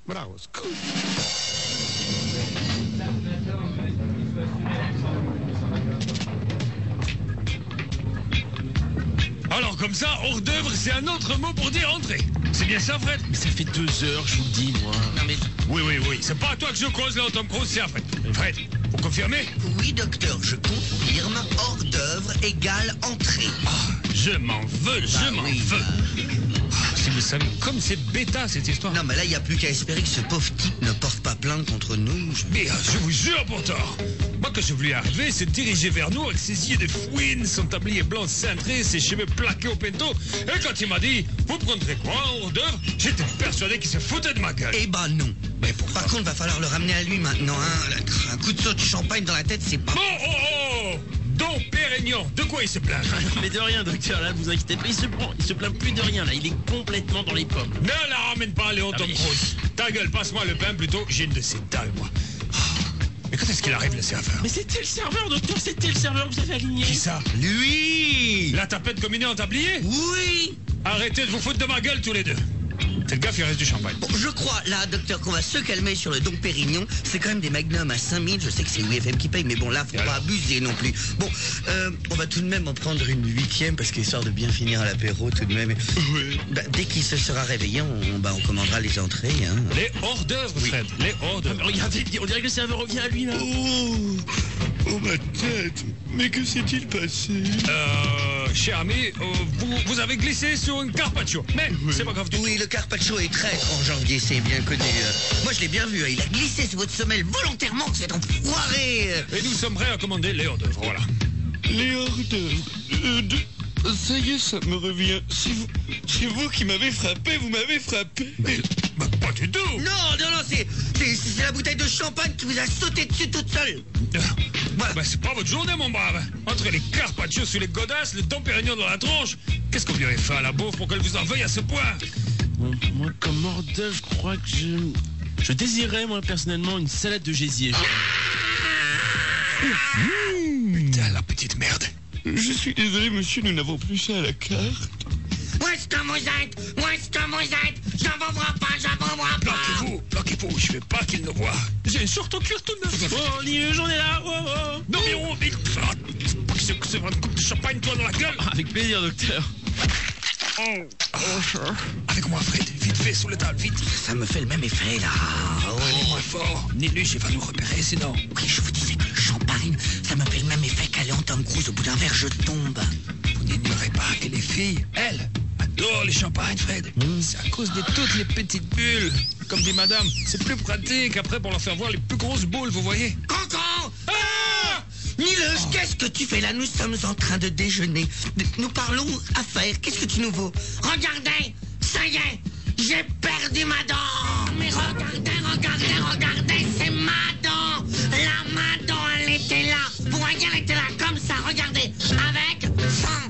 Bravo, scusa. Alors comme ça, hors d'œuvre, c'est un autre mot pour dire entrée. C'est bien ça, Fred? Mais ça fait 2 heures, je vous le dis, moi. Non mais... Oui. C'est pas à toi que je cause, là, Tom Cruise, c'est à Fred. Fred, vous confirmez? Oui, docteur, je confirme. Hors d'œuvre égale entrée. Je m'en veux. Si vous savez, comme c'est bêta, cette histoire. Non, mais là, il n'y a plus qu'à espérer que ce pauvre type ne porte pas plainte contre nous. Mais je vous jure pourtant, moi quand je voulais arriver, c'est dirigé vers nous avec ses yeux de fouine, son tablier blanc cintré, ses cheveux plaqués au pento. Et quand il m'a dit, vous prendrez quoi hors d'œuvre, j'étais persuadé qu'il se foutait de ma gueule. Eh ben non. Mais pourquoi? Par contre, va falloir le ramener à lui maintenant. Hein. Un coup de saut de champagne dans la tête, c'est pas... Oh Dom Pérignon, de quoi il se plaint? Mais de rien, docteur, là, vous inquiétez pas, il se plaint plus de rien, là, il est complètement dans les pommes. Ne la ramène pas, Léon Tom Cruise. Ta gueule, passe-moi le pain plutôt, j'ai une de ces dalles, moi. Mais quand est-ce qu'il arrive, le serveur? Mais c'était le serveur, docteur, c'était le serveur que vous avez aligné. Qui ça? Lui! La tapette combinée en tablier? Oui! Arrêtez de vous foutre de ma gueule tous les deux. Faites gaffe, il reste du champagne. Bon, je crois, là, docteur, qu'on va se calmer sur le Dom Pérignon. C'est quand même des magnums à 5000. Je sais que c'est UFM qui paye, mais bon, là, faut pas abuser non plus. Bon, on va tout de même en prendre une 8e, parce qu'histoire de bien finir à l'apéro, tout de même. Oui. Bah, dès qu'il se sera réveillé, on commandera les entrées. Hein. Les hors d'œuvre, Fred. Les hors d'œuvre. Regardez, on dirait que le serveur revient à lui, là. Oh, ma tête. Mais que s'est-il passé? Cher ami, vous avez glissé sur une carpaccio. Mais c'est pas grave du tout. Oui, le carpaccio est traître en janvier, c'est bien connu. Moi, je l'ai bien vu. Il a glissé sur votre semelle volontairement, cet enfoiré. Et nous sommes prêts à commander les hors d'œuvre, voilà. Les hors d'œuvre. Ça y est, ça me revient. C'est vous qui m'avez frappé, vous m'avez frappé. Mais pas du tout. Non, c'est la bouteille de champagne qui vous a sauté dessus toute seule. Voilà. Bah, c'est pas votre journée, mon brave. Entre les carpaccio sur les godasses, le Dom Pérignon dans la tronche, qu'est-ce qu'on lui avait fait à la bouffe pour qu'elle vous en veuille à ce point? Bon, moi, comme hors d'œuvre, je crois que je désirais, moi, personnellement, une salade de gésier. Putain, la petite merde. Je suis désolé, monsieur, nous n'avons plus ça à la carte. Où est-ce que vous êtes? J'en vois pas. Bloquez-vous, je veux pas qu'il nous voie. J'ai une short au cuir tout neuf. Oh, Nilus, on est là. Non, mais c'est pas que c'est une coupe de champagne, toi, dans la gueule. Avec plaisir, docteur. Avec moi, Fred, vite fait, sous le table, vite. Ça me fait le même effet, là. Allez, moins fort. Nilus, il va nous repérer, sinon. Oui, je vous disais que le champagne, ça me fait le même effet qu'à Léon Tom Cruise. Au bout d'un verre, je tombe. Vous n'ignorez pas que les filles, elles, adorent les champagnes, Fred. C'est à cause de toutes les petites bulles. Comme dit madame, c'est plus pratique après pour leur faire voir les plus grosses boules, vous voyez. Cancan! Nilus, qu'est-ce que tu fais là? Nous sommes en train de déjeuner. Nous parlons affaires. Qu'est-ce que tu nous vaux? Regardez! Ça y est! J'ai perdu ma dent! Mais regardez, c'est ma dent! Ma dent, elle était là! Vous voyez, elle était là, comme ça, regardez! Avec fin!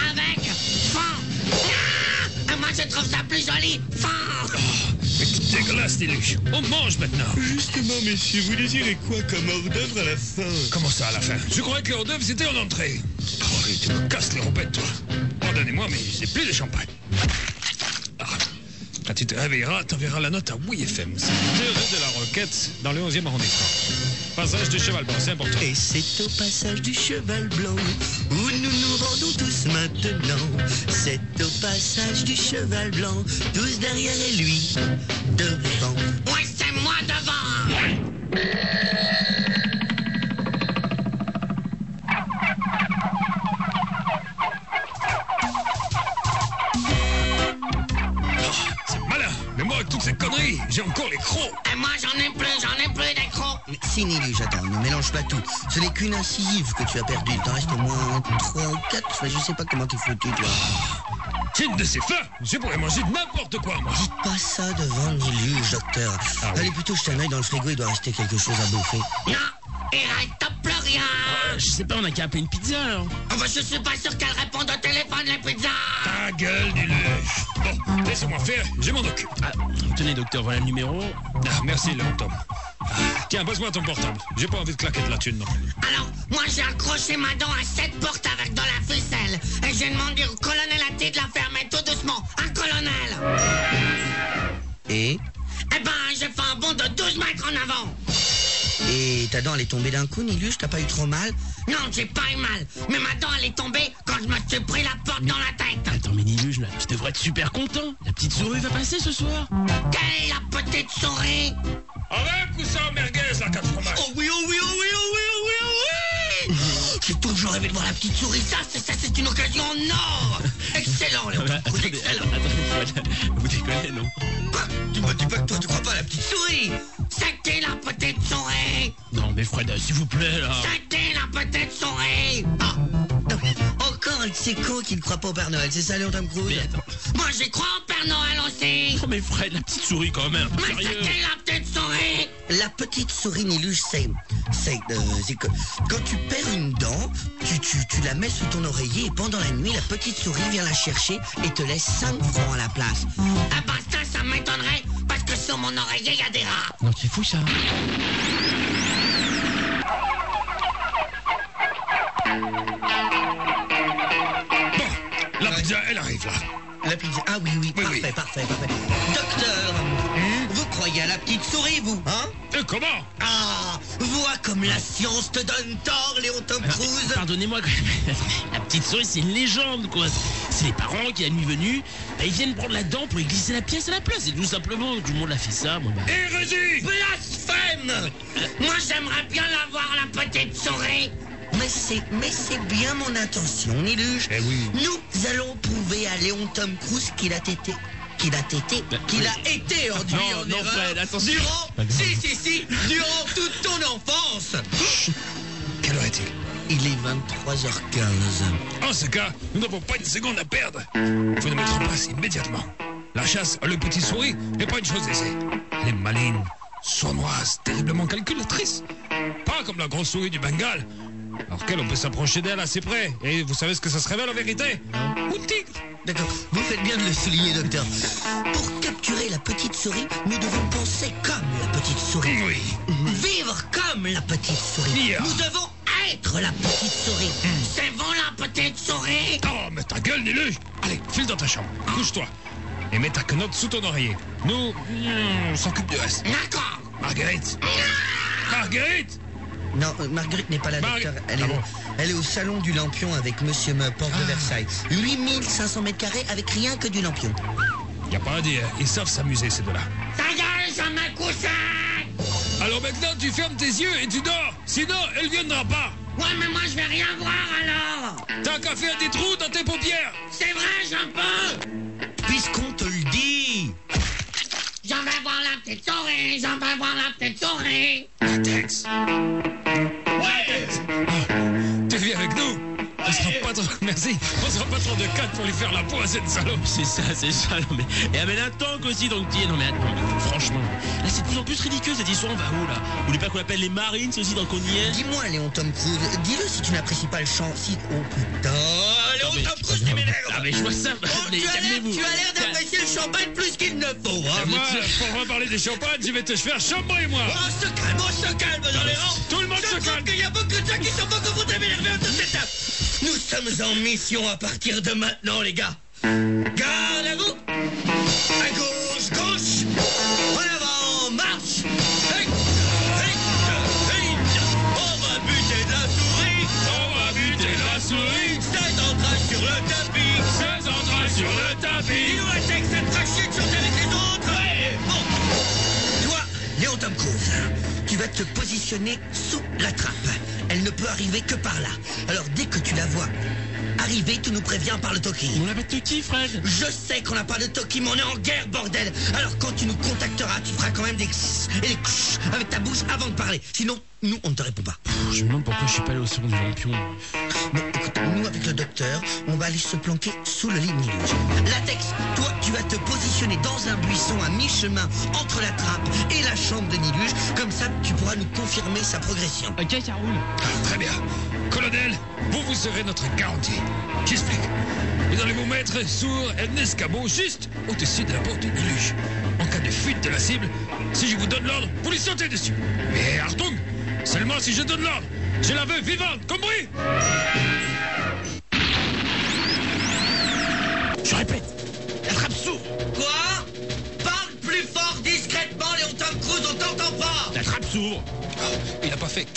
Ah! Moi, je trouve ça plus joli! Fin! Mais c'est dégueulasse, Nilus. On mange maintenant. Justement, messieurs, vous désirez quoi comme hors d'œuvre à la fin? Comment ça, à la fin? Je croyais que les hors d'œuvre, c'était en entrée. Oh, tu me casses les roupettes, toi. Pardonnez-moi, mais j'ai plus de champagne. Quand tu te réveilleras, t'enverras la note à WFM. C'est 2 rue de la Roquette, dans le 11e arrondissement. Passage du Cheval Blanc, c'est important. Et c'est au passage du Cheval Blanc où nous nous rendons tous maintenant. C'est au passage du Cheval Blanc, tous derrière et lui devant. Ouais, c'est moi devant. Mais moi, avec toutes ces conneries, j'ai encore les crocs. Et moi, j'en ai plus des crocs. Mais si, Nilus, attends, ne mélange pas tout. Ce n'est qu'une incisive que tu as perdue. Il t'en reste au moins 3 ou 4. Enfin, je sais pas comment t'es foutu, toi. J'ai une de ces fins. Je pourrais manger n'importe quoi, moi. Dites pas ça devant Nilus, docteur. Allez plutôt jeter un œil dans le frigo, il doit rester quelque chose à bouffer. Non, il reste plus rien. Je sais pas, on a qu'à appeler une pizza, alors. Oh, bah, je suis pas sûr qu'elle réponde au téléphone, les pizzas. Ta gueule, Nilus. Bon, laissez-moi faire, je m'en occupe. Tenez, docteur, voilà le numéro. Merci, Léon Tom. Tiens, passe-moi ton portable. J'ai pas envie de claquer de la thune non plus. Alors, moi j'ai accroché ma dent à cette porte avec de la ficelle. Et j'ai demandé au colonel Atti de la fermer tout doucement. Un colonel. Et Eh ben, j'ai fait un bond de 12 mètres en avant. Et ta dent, elle est tombée d'un coup, Niluche? T'as pas eu trop mal? Non, j'ai pas eu mal. Mais ma dent, elle est tombée quand je me suis pris la porte dans la tête. Attends, mais Niluche, là, tu devrais être super content. La petite souris va passer ce soir. Quelle est la petite souris? Avec ou sans merguez, la 4 fromages? Oh oui, oh oui, oh oui, oh oui, oh oui, oh oui. J'ai toujours rêvé de voir la petite souris. Ça, c'est une occasion en or. Excellent, Léon. Excellent. Attendez, vous déconnez, non? Quoi? Tu me dis pas que toi, tu crois pas à la petite souris? C'était la petite souris. Non, mais Fred, s'il vous plaît, là. C'était la petite souris. Ah. Encore un de ces cons qui ne croient pas au Père Noël. C'est ça, Léon Tom Cruise? Mais attends. Moi, j'y crois au Père Noël aussi. Oh, mais Fred, la petite souris, quand même. Mais Sérieux. c'était la petite souris. La petite souris, Niluche, c'est que quand tu perds une dent, tu la mets sous ton oreiller et pendant la nuit, la petite souris vient la chercher et te laisse 5 francs à la place. Ah bah ça m'étonnerait parce que sur mon oreiller, il y a des rats. Non, c'est fou, ça. Bon, la pizza, elle arrive là. La pizza, ah oui, parfait. Docteur, vous croyez à la petite souris, vous, hein? Et comment? Ah, vois comme la science te donne tort, Léon Tom Cruise. Pardonnez-moi, la petite souris, c'est une légende, quoi. C'est les parents qui, à la nuit venue, ils viennent prendre la dent pour y glisser la pièce à la place. Et tout simplement, tout le monde a fait ça, moi, bah. Hérésie! Blasphème! Moi, j'aimerais bien la voir, la petite souris. Mais c'est bien mon intention, Niluche. Eh oui. Nous allons prouver à Léon Tom Cruise qu'il a été enduit en non, erreur Fred, attention. durant toute ton enfance. Quelle heure est-il? Il est 23h15. En ce cas, nous n'avons pas une seconde à perdre. Faut nous mettre en place immédiatement. La chasse à le petit souris n'est pas une chose aisée. Elle est maligne, sournoise, terriblement calculatrice. Pas comme la grosse souris du Bengale, alors qu'elle, on peut s'approcher d'elle assez près. Et vous savez ce que ça se révèle en vérité? Un tigre. D'accord, vous faites bien de le souligner, docteur. Pour capturer la petite souris, nous devons penser comme la petite souris. Oui. Vivre comme la petite souris. Yeah. Nous devons être la petite souris. C'est vous la petite souris? Oh, mais ta gueule, Niluche. Allez, file dans ta chambre, couche-toi. Et mets ta quenotte sous ton oreiller. Nous, on s'occupe du reste. D'accord. Marguerite. Marguerite. Non, Marguerite n'est pas là, docteur. Elle est au salon du Lampion avec Monsieur Me, porte de Versailles. 8500 mètres carrés avec rien que du Lampion. Y a pas à dire, ils savent s'amuser, ces deux-là. Ta gueule, ça m'a couché! Alors maintenant, tu fermes tes yeux et tu dors. Sinon, elle viendra pas. Ouais, mais moi, je vais rien voir, alors! T'as qu'à faire des trous dans tes paupières. C'est vrai, j'en peux! Puisqu'on te le dit! J'en vais voir la petite souris! J'en vais voir la petite souris! Tex. Ouais. Tu viens avec nous? On sera pas trop... Merci. On sera pas trop de 4 pour lui faire la peau à cette salope. C'est ça, non mais... Et amène un tank aussi, donc tiens, non mais attends, franchement, là c'est de plus en plus ridicule cette histoire, on va où là? Vous voulez pas qu'on appelle les Marines aussi dans qu'on y est? Dis-moi, Léon Tom Cruise, dis-le si tu n'apprécies pas le chant, si... Oh putain, Léon Tom Cruise, tu m'énerves! Ah mais je vois ça, mais calmez-vous. Tu as l'air d'apprécier le champagne plus qu'il ne faut, hein? Et moi, pour reparler des champagnes, je vais te faire chambrer, moi. On se calme dans les rangs! Tout le monde se calme. qu'il y a beaucoup de gens qui sont pas confrontés à m'énerver autour de cette table! Nous sommes en mission à partir de maintenant, les gars. Garde à vous. À gauche, gauche. En avant, marche. On va buter de la souris. On va buter la souris. Ses entrailles sur le tapis. Ses entrailles sur le Il tapis. nous reste que cette trachée de chanter avec les autres. Bon. Toi, Léon Tom Cruise, tu vas te positionner sous la trappe. Elle ne peut arriver que par là. Alors dès que tu la vois arriver, tu nous préviens par le talkie. On l'appelle de qui, Fred? Je sais qu'on n'a pas de talkie, mais on est en guerre, bordel. Alors quand tu nous contacteras, tu feras quand même des et des avec ta bouche avant de parler. Sinon, nous, on ne te répond pas. Je me demande pourquoi je suis pas allé au salon du Lampion. Bon, écoute, nous avec le docteur, on va aller se planquer sous le lit de Niluche. Latex, toi, tu vas te positionner dans un buisson à mi-chemin entre la trappe et la chambre de Niluche. Comme ça, tu pourras nous confirmer sa progression. Ok, ça roule. Ah, très bien. Colonel, vous serez notre garantie. J'explique. Vous allez vous mettre sur un escabeau juste au-dessus de la porte de Niluche. En cas de fuite de la cible, si je vous donne l'ordre, vous lui sautez dessus. Mais Artung, seulement si je donne l'ordre. Je la veux vivante, compris? Je répète, la trappe s'ouvre. Quoi? Parle plus fort discrètement t'entends pas. La trappe s'ouvre. Il a pas fait...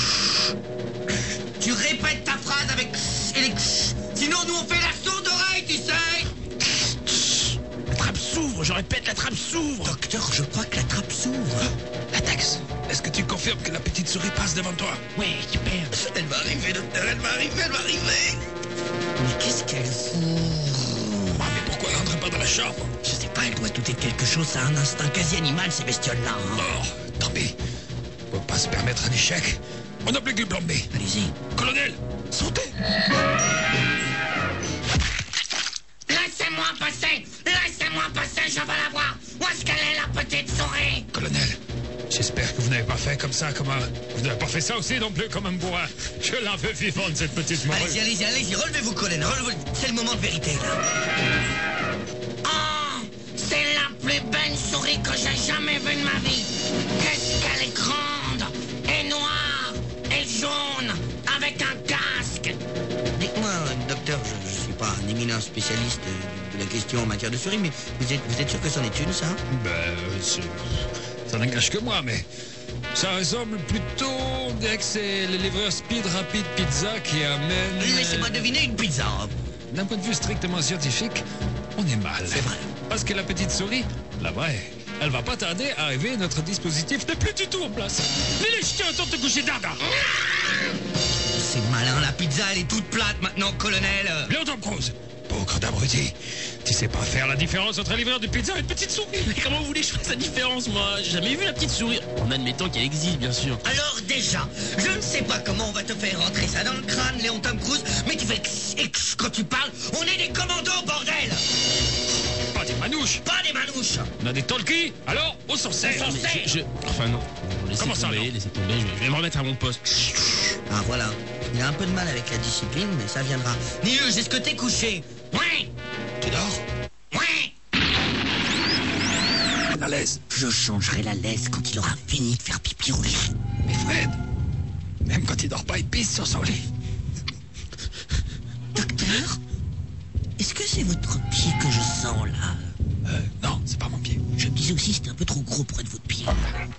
Tu répètes ta phrase avec et les sinon nous on fait la sourde oreille, tu sais. La trappe s'ouvre, je répète, la trappe s'ouvre. Docteur, je crois que la trappe s'ouvre. Latex, est-ce que tu confirmes que la petite souris passe devant toi? Ouais, super. Elle va arriver, docteur, elle va arriver. Mais qu'est-ce qu'elle fout? Mais pourquoi elle rentre pas dans la chambre? Je sais pas, elle doit douter de quelque chose, ça a un instinct quasi animal ces bestioles-là. Hein. Oh, tant pis. On peut pas se permettre un échec. On n'a plus que le plan B. Allez-y. Colonel, sautez! Laissez-moi passer, je veux la voir. Où est-ce qu'elle est, la petite souris? Colonel, j'espère que vous n'avez pas fait comme ça, comme un... Vous n'avez pas fait ça aussi non plus comme un bourrin. Je la veux vivante, cette petite morue. Allez-y, relevez-vous, colonel, relevez-vous. C'est le moment de vérité, là. Oh, c'est la plus belle souris que j'ai jamais vue de ma vie. Qu'est-ce qu'elle est grande, et noire, et jaune, avec un casque. Dites-moi, docteur, je suis pas un éminent spécialiste de la question en matière de souris, mais vous êtes sûr que c'en est une, ça? Ça n'engage que moi, mais... Ça ressemble plutôt, on dirait que c'est le livreur Speed Rapid Pizza qui amène... Laissez-moi deviner une pizza. D'un point de vue strictement scientifique, on est mal. C'est vrai. Parce que la petite souris, la vraie, elle va pas tarder à arriver, notre dispositif n'est plus du tout en place. Mais les ch'tiens, autour de te coucher d'arda. C'est malin, la pizza, elle est toute plate maintenant, colonel. Léon Tom Cruise, bougre d'abruti. Tu sais pas faire la différence entre un livreur de pizza et une petite souris. Mais comment vous voulez que je fasse la différence, moi? J'ai jamais vu la petite souris. En admettant qu'elle existe, bien sûr. Alors déjà, je ne sais pas comment on va te faire rentrer ça dans le crâne, Léon Tom Cruise, mais tu fais quand tu parles, on est des commandos, bordel. Pas des manouches. Pas des manouches. On a des talkies, alors on s'en sert. On s'en sert. Enfin non. Laissez Comment ça, tomber, non? laissez tomber, je vais me remettre à mon poste. Ah voilà, il a un peu de mal avec la discipline, mais ça viendra. Nieux, est-ce que t'es couché? Ouais. Tu dors? Ouais. La laisse. Je changerai la laisse quand il aura fini de faire pipi rouler. Mais Fred, même quand il dort pas, il pisse sur son lit. Docteur, est-ce que c'est votre pied que je sens là? Non, c'est pas mon pied. Je me disais aussi c'était un peu trop gros pour être votre pied.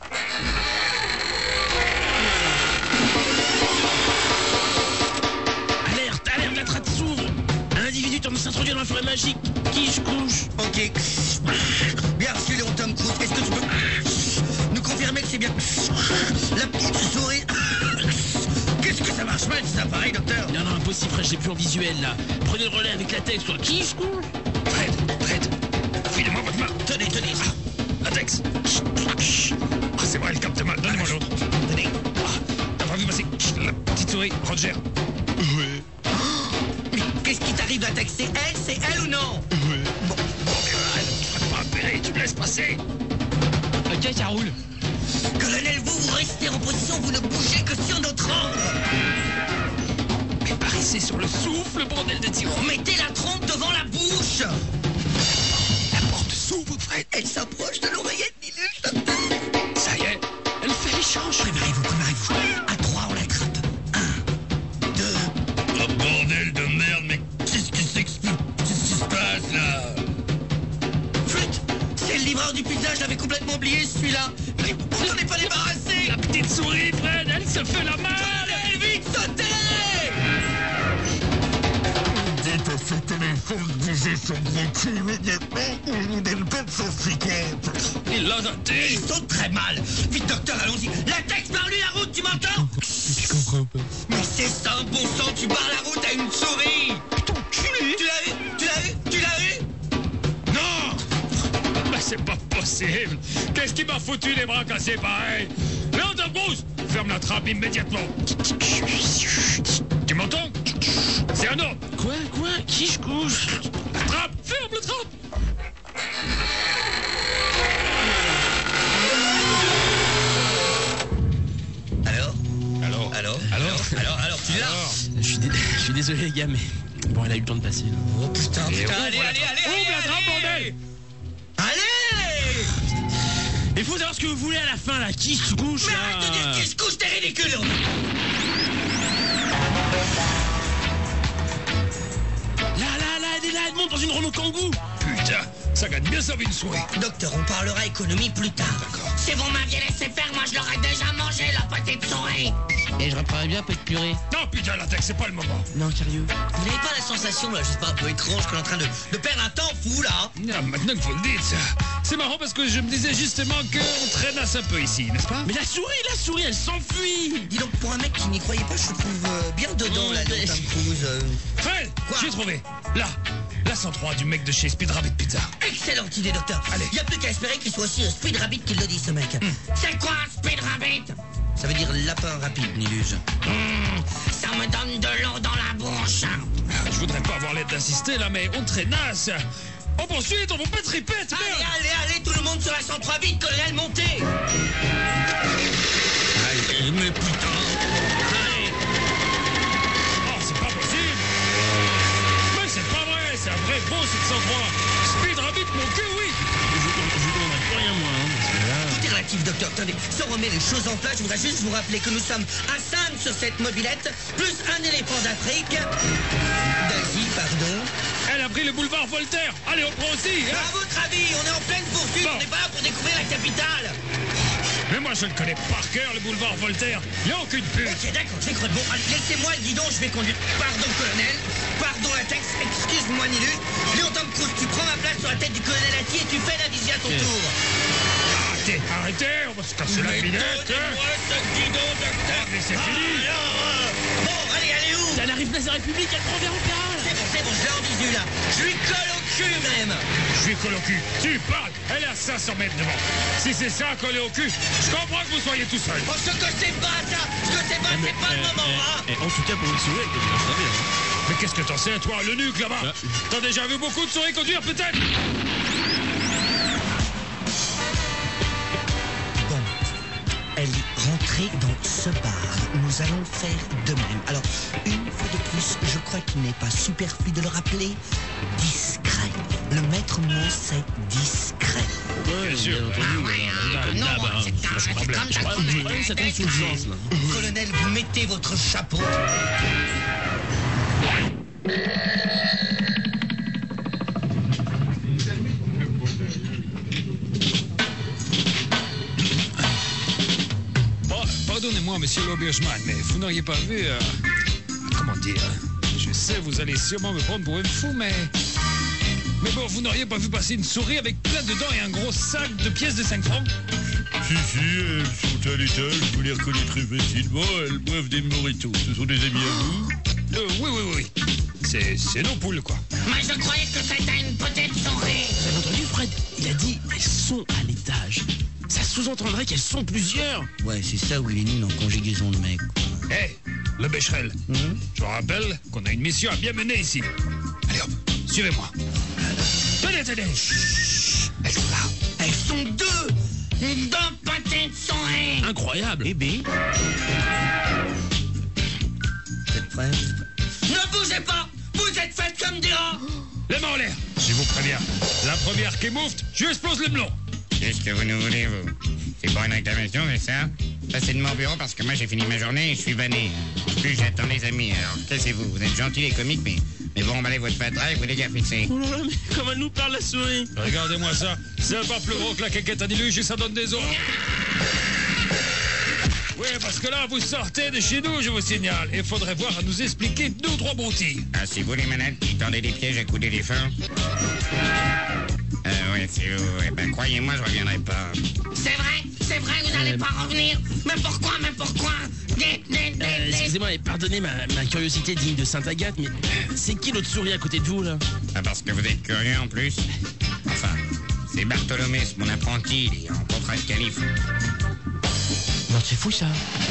Alerte, la trappe s'ouvre. Un individu tente de s'introduire dans la forêt magique. Qui je couche? Ok. Bien reçu, Léon Tom Cruise. Est-ce que tu peux nous confirmer que c'est bien la petite souris? Qu'est-ce que ça marche mal cet appareil, docteur? Non, impossible, frère, j'ai plus en visuel là. Prenez le relais avec la tête, soit qui je couche? Fred, filez-moi votre main. Tenez. Latex. Ah, c'est vrai, elle capte mal. Donnez-moi l'autre. Tenez. T'as pas vu passer la petite souris, Roger? Ouais, Mais qu'est-ce qui t'arrive, Latex? C'est elle ou non? ouais. Bon, mais tu vas pas appeler, tu me laisses passer. Ok, ça roule. Colonel, vous restez en position, vous ne bougez que sur notre ombre. Mais parissez sur le souffle, bordel de tyran. Mettez la trompe devant la bouche. La porte s'ouvre, Fred. Elle s'approche de l'oreillette, Minus. Ça y est, elle fait l'échange. Préparez-vous. À 3, on l'attrape. 1, 2. Oh bordel de merde, mais qu'est-ce qui se passe là? Flûte, c'est le livreur du pizza, je l'avais complètement oublié celui-là. Vous n'en êtes pas débarrassé. La petite souris, Fred, elle se fait la malle. Allez, vite, sautez. Dites à ce téléphone de bouger son gros cul immédiatement ou je vous donne 450. Il l'a noté. Il saute très mal. Vite, docteur, allons-y. Latex, barre-lui la route, tu m'entends? Je comprends pas. Mais c'est simple, bon sang, tu barres la route à une souris. Putain, culé. Tu l'as eu? Non. Mais c'est pas possible. Qu'est-ce qui m'a foutu les bras cassés pareil? Léon Tom Cruise, ferme la trappe immédiatement. Tu m'entends? C'est un ordre. Quoi? Qui je couche? La trappe, ferme la trappe. Alors, tu l'as? Je suis désolé, les gars, mais bon, elle a eu le temps de passer. Là. Oh putain, allez. Ouvre la trappe, bordel. Allez. Il faut savoir ce que vous voulez à la fin, là. Qui se couche, Mais là? arrête de dire qui se couche, t'es ridicule. Elle monte dans une Renault Kangoo. Putain, ça gagne bien sa vie une souris. Docteur, on parlera économie plus tard. D'accord. Si vous m'aviez laissé faire, moi je l'aurais déjà mangé, la petite souris. Et je reprendrais bien un peu de purée. Non, putain, latex, c'est pas le moment. Non, sérieux. Vous n'avez pas la sensation, là, je sais pas, un peu étrange, qu'on est en train de perdre un temps fou, là? Ah, maintenant que vous le dites, c'est marrant parce que je me disais justement qu'on traînasse un peu ici, n'est-ce pas? Mais la souris, elle s'enfuit. Dis donc, pour un mec qui n'y croyait pas, je te trouve bien dedans, là, dans Tom Cruise. Fred, Quoi? j'ai trouvé. Là, la 103 du mec de chez Speed Rabbit Pizza. Excellente idée, docteur. Allez. Y a plus qu'à espérer qu'il soit aussi Speed Rabbit qu'il le dit, ce mec. C'est quoi un Speed Rabbit? Ça veut dire lapin rapide, Nilus. Ça me donne de l'eau dans la bouche. Je voudrais pas avoir l'aide d'assister là, mais on traînasse. On poursuit, on va pas triper, merde. Allez, tout le monde sur la 103 vite, colonel, montez. Allez, mais putain. Allez. Oh, c'est pas possible. Mais c'est pas vrai, c'est un vrai beau 703. Speed Rabbit, mon cul, oui. Je vous demanderai plus rien, moi, hein, parce que là... Tout est relatif, docteur. Attendez, si on remet les choses en place, je voudrais juste vous rappeler que nous sommes à 5 sur cette mobilette, plus un éléphant d'Afrique. D'Asie, pardon. Elle a pris le boulevard Voltaire. Allez, on prend aussi, hein. À votre avis, on est en pleine poursuite, Bon. on n'est pas là pour découvrir la capitale. Mais moi, je le connais par cœur, le boulevard Voltaire. Y a aucune pute. Ok, d'accord, j'ai cru. Bon, allez, laissez-moi le guidon, je vais conduire. Pardon, colonel. Pardon, latex. Excuse-moi, Nilus. Léon Tom Cruise, tu prends ma place sur la tête du colonel Atti et tu fais la visite à ton tour. Arrêtez, on va se casser la binette. Donnez-moi ce guidon, docteur. Mais c'est fini. Bon, allez où? Elle arrive place de la République, elle prend vers au garage. C'est bon, je l'ai en visu, là. Je lui colle au cul, même. Je suis collé au cul. Tu parles. Elle est à 500 mètres devant. Si c'est ça, collé au cul, je comprends que vous soyez tout seul. Oh, ce que c'est pas, ça. Ce que c'est pas, c'est pas le moment, hein. En tout cas, pour une souris, elle devient très bien. Mais qu'est-ce que t'en sais, toi, le nuque là-bas? T'as déjà vu beaucoup de souris conduire, peut-être? Bon, elle est rentrée dans ce bar. Nous allons faire de même. Alors, une fois de plus, je crois qu'il n'est pas superflu de le rappeler. Discret. Le maître mot, c'est discret. Ouais, Bien sûr. Comme d'hab, hein. Je crois que ça tombe sous le sens, là. Colonel, vous mettez votre chapeau. Bon, pardonnez-moi, monsieur l'aubergeman, mais vous n'auriez pas vu... comment dire? Je sais, vous allez sûrement me prendre pour un fou, mais... Mais bon, vous n'auriez pas vu passer une souris avec plein de dents et un gros sac de pièces de 5 francs? Si, elles sont à l'étage, vous les reconnaîtrez facilement, elles boivent des mojitos. Ce sont des amis à vous? Oui. C'est nos poules, quoi. Mais je croyais que c'était une petite souris. Vous avez entendu, Fred? Il a dit, elles sont à l'étage. Ça sous-entendrait qu'elles sont plusieurs. Ouais, c'est ça où il est nul en conjugaison, le mec. Hé, le Becherel, je vous rappelle qu'on a une mission à bien mener ici. Allez hop, suivez-moi. Tenez. Chut, elles sont là. Elles sont deux. Deux petites souris. Incroyable. Eh ben, Cette fraise. Ne bougez pas. Vous êtes faites comme des rats. Les mains en l'air, je vous préviens. La première qui moufte, je lui explose le melon. Qu'est-ce que vous nous voulez, vous? C'est pas une réclamation, c'est ça? Passez de mon bureau parce que moi j'ai fini ma journée et je suis vanné. En plus j'attends les amis, alors cassez-vous. Vous êtes gentils les comiques, mais vous emballez votre fatras et vous les garfissez. oh là là, mais comme elle nous parle, la souris. Regardez-moi ça, c'est un pas plus gros que la caquette à Niluche et ça donne des os. Oui, parce que là, vous sortez de chez nous, je vous signale. Et faudrait voir à nous expliquer 2 ou 3 broutilles. Ah, c'est vous les manettes qui tendez des pièges à coups d'éléphant? Oui, c'est vous. Eh ben, croyez-moi, je reviendrai pas. C'est vrai, vous n'allez pas revenir. Mais pourquoi? Excusez-moi et pardonnez ma curiosité digne de Sainte-Agathe, mais c'est qui l'autre souris à côté de vous, là? Ah, parce que vous êtes curieux en plus? Enfin, c'est Bartholomé, c'est mon apprenti, il est en contrat de calife. Non, c'est fou, ça.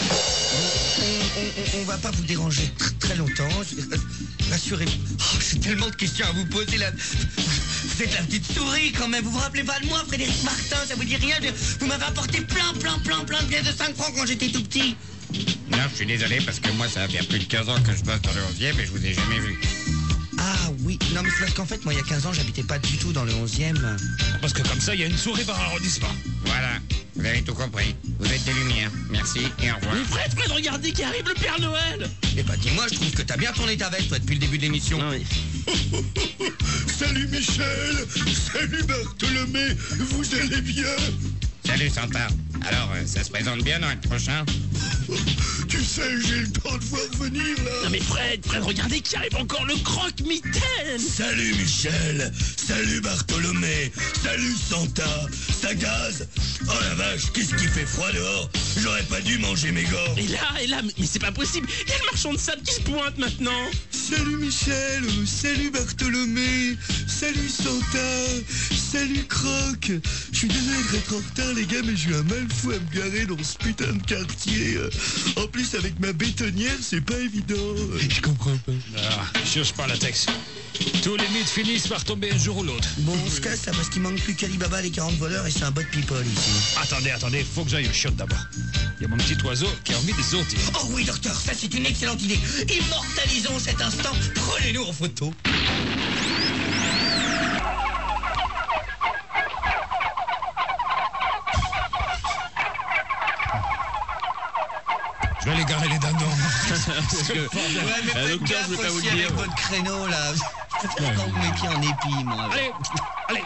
On va pas vous déranger très longtemps. Rassurez-vous. Oh, j'ai tellement de questions à vous poser là. Vous êtes la petite souris quand même. Vous vous rappelez pas de moi, Frédéric Martin? Ça vous dit rien? Vous m'avez apporté plein de pièces de 5 francs quand j'étais tout petit. Non, je suis désolé parce que moi, ça va faire plus de 15 ans que je bosse dans le 11e et je vous ai jamais vu. Ah oui, non mais c'est parce qu'en fait, moi il y a 15 ans, j'habitais pas du tout dans le 11e. Parce que comme ça, il y a une souris par arrondissement. Voilà, vous avez tout compris. Vous êtes des lumières. Merci et au revoir. Mais Fred, regardez qui arrive, le Père Noël. Eh ben dis-moi, je trouve que t'as bien tourné ta veste, toi, depuis le début de l'émission. Non, mais... Salut Michel, salut Bartholomé, vous allez bien? Salut Santa. Alors, ça se présente bien Noël prochain? Tu sais, j'ai le temps de voir venir, là. Non mais Fred, regardez qui arrive encore, le croque-mitaine. Salut Michel, salut Bartholomé, salut Santa, ça gaze. Oh la vache, qu'est-ce qui fait froid dehors? J'aurais pas dû manger mes gants. Et là, mais c'est pas possible, il y a le marchand de sable qui se pointe maintenant. Salut Michel, salut Bartholomé, salut Santa, salut Croc. Je suis désolé d'être en retard les gars, mais j'ai eu un mal fou à me garer dans ce putain de quartier. En plus avec ma bétonnière, c'est pas évident. Je comprends pas. Ah, cherche pas la texte. Tous les mythes finissent par tomber un jour ou l'autre. Bon, on se casse là parce qu'il manque plus qu'Alibaba, les 40 voleurs et c'est un bot people ici. Attendez, faut que j'aille au shot d'abord. Il y a mon petit oiseau qui a envie de sauter. Oh oui, docteur, ça c'est une excellente idée. Immortalisons cet instant. Prenez-nous en photo. Je vais aller garer les dindons. Parce que, Ouais, mais faites docteur, je vais gaffe pas vous aussi le dire. avec votre créneau là. Je préfère quand vous mettiez en épi, moi. Allez.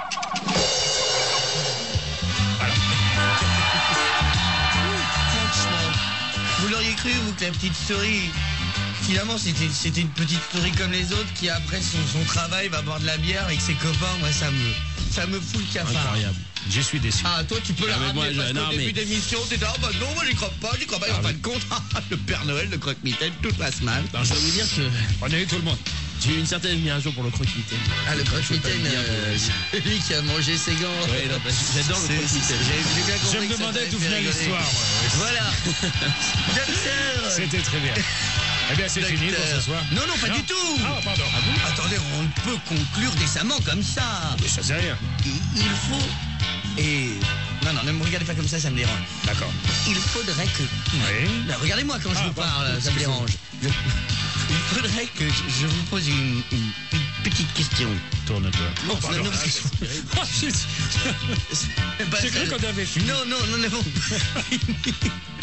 Franchement, vous l'auriez cru, vous, que la petite souris, finalement, c'était une petite souris comme les autres qui, après son travail, va boire de la bière avec ses copains. Moi, ça me fout le cafard. incroyable. Je suis déçu. Ah, toi, tu peux la Ah, mais ramener moi, parce non, qu'au début mais- d'émission, t'étais ah bah non, moi, j'y crois pas. Et en fin de compte, le Père Noël, le croque-mitaine, toute la semaine. Alors je vais vous dire que On a eu tout le monde. j'ai eu une certaine admiration pour le croque-mitaine. Ah, le croque-mitaine, c'est lui qui a mangé ses gants. Ouais, non, j'adore le croque-mitaine. J'ai bien Je compris me que ça demandais t'avait d'où fait venait rigoler. l'histoire. ouais. Voilà. Docteur. C'était très bien. Eh bien, c'est fini pour ce soir. Non, non, pas du tout. Ah, pardon. Attendez, on ne peut conclure décemment comme ça. Mais ça, c'est rien. Il faut... Et... Non, ne me regardez pas comme ça me dérange. D'accord. Il faudrait que... Oui. Là, regardez-moi quand je Ah, vous pardon, parle, ça me excusez-moi. dérange. Il faudrait que je vous pose une petite question. Tourne-toi. Non, pardon. non, parce que- Ah, shit. C'est pas J'ai cru ça. qu'on avait fini. Non, nous n'avons pas fini.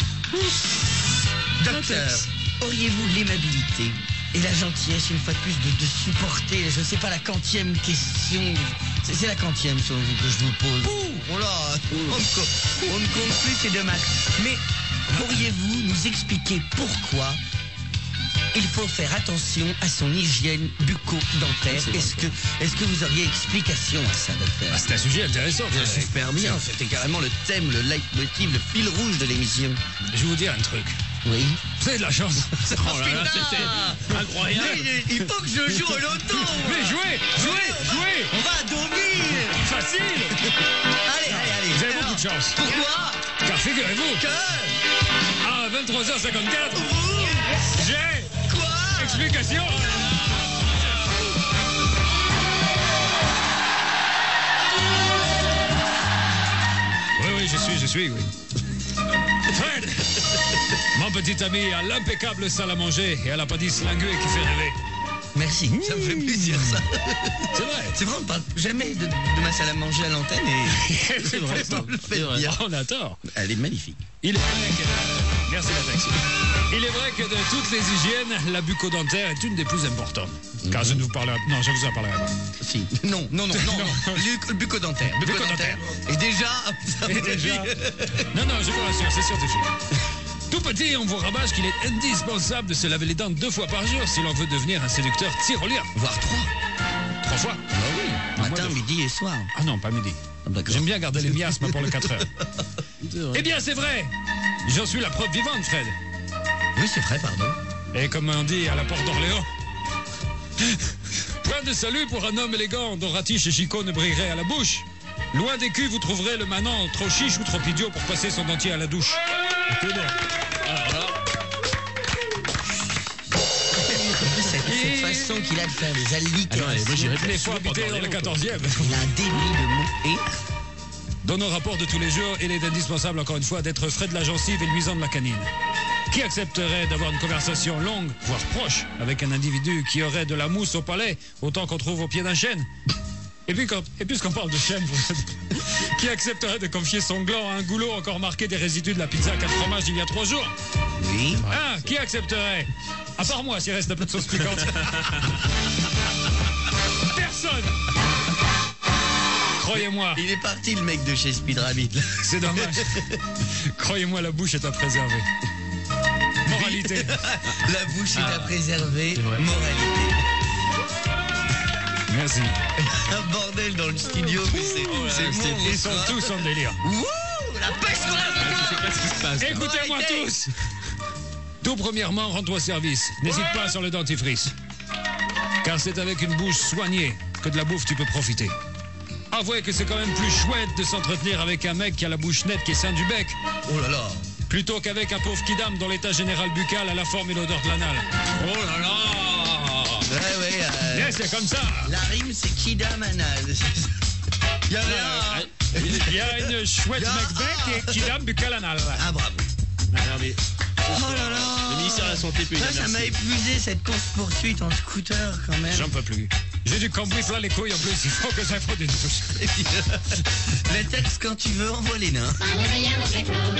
Docteur, auriez-vous l'aimabilité et la gentillesse, une fois de plus, de supporter, je ne sais pas, la 40e question. C'est la 40e, selon vous, que je vous pose. Oh là, on ne compte plus, c'est dommage. Mais pourriez-vous nous expliquer pourquoi il faut faire attention à son hygiène bucco-dentaire? Est-ce que vous auriez explication à ça, docteur? Ah, c'est un sujet intéressant. Frédéric. Super bien, c'était carrément le thème, le leitmotiv, le fil rouge de l'émission. Je vais vous dire un truc. Oui. Vous avez de la chance. Oh là là, Putain. c'était incroyable. Mais il faut que je joue au loto. Mais jouez. On va à Deauville. Facile. Allez. Vous avez Alors, beaucoup de chance. Pourquoi Car figurez-vous, que à 23h54, j'ai Quoi explication. Oui, je suis, oui. Fred, mon petit ami a l'impeccable salle à manger et à la pâtisse linguée qui fait rêver. Merci, ça me fait plaisir ça. C'est vrai. C'est vrai, on ne parle jamais de ma salle à manger à l'antenne et C'est vrai, vraiment, le fait c'est vrai. bien. On a tort. Elle est magnifique. Il est vrai que... Merci la taxi. Il est vrai que de toutes les hygiènes, la bucco-dentaire est une des plus importantes. Car je ne vous parlerai... Non, je vous en parlerai pas. Si. Non. Le bucco-dentaire. Bucco-dentaire. Et déjà, ça Et me déjà... fait- Non, je vous rassure, c'est scientifique. Tout petit, on vous rabâche qu'il est indispensable de se laver les dents 2 fois par jour si l'on veut devenir un séducteur tyrolien. Voire 3. 3 fois. Ah oui. Matin, moi, midi et soir. Ah non, pas midi. D'accord. J'aime bien garder les miasmes pour le 4 heures. Eh bien, c'est vrai. J'en suis la preuve vivante, Fred. Oui, c'est vrai, pardon. Et comme on dit à la porte d'Orléans, point de salut pour un homme élégant dont Ratiche et Chicot ne brilleraient à la bouche. Loin des culs, vous trouverez le manant trop chiche ou trop idiot pour passer son dentier à la douche. C'est bon. Cette façon qu'il a de faire des allitérations. moi, j'irai Les fois habité dans le 14e. Il a un débit de mots. Et Dans nos rapports de tous les jours, il est indispensable, encore une fois, d'être frais de la gencive et luisant de la canine. Qui accepterait d'avoir une conversation longue, voire proche, avec un individu qui aurait de la mousse au palais, autant qu'on trouve au pied d'un chêne? Et puisqu'on parle de chêne, qui accepterait de confier son gland à un goulot encore marqué des résidus de la pizza 4 fromages d'il y a 3 jours? oui. Ah, qui accepterait? À part moi, s'il reste un peu de sauce piquante. Personne! Croyez-moi, Il est parti le mec de chez Speed Rabbit. là. c'est dommage. Croyez-moi, la bouche est à préserver. Moralité. La bouche est à préserver. C'est vrai. Moralité. Merci. Un bordel dans le studio, mais c'est Ils sont monstre. tous en délire. Wouh, la pêche sur la Je sais pas ce qui se passe. là. Écoutez-moi Moralité. tous. Tout premièrement, rends-toi service. N'hésite pas sur le dentifrice. Car c'est avec une bouche soignée que de la bouffe tu peux profiter. Avouez que c'est quand même plus chouette de s'entretenir avec un mec qui a la bouche nette qui est sain du bec, Oh là là. plutôt qu'avec un pauvre kidam dont l'état général buccal a la forme et l'odeur de l'anal. Oh là là. Ouais, Yes, c'est comme ça. la rime, c'est Kidam Anal. Il y avait un... Il y a une chouette Il y a mec bec et kidam buccal anal. Ah, bravo. Ah, non, mais Oh là là. le ministère de la Santé peut y Ça m'a épuisé cette course-poursuite en scooter quand même. J'en peux plus. J'ai du cambouis plein les couilles en plus, il faut que ça fasse des douches. Les textes quand tu veux, envoie les nains. I was a yellow brick road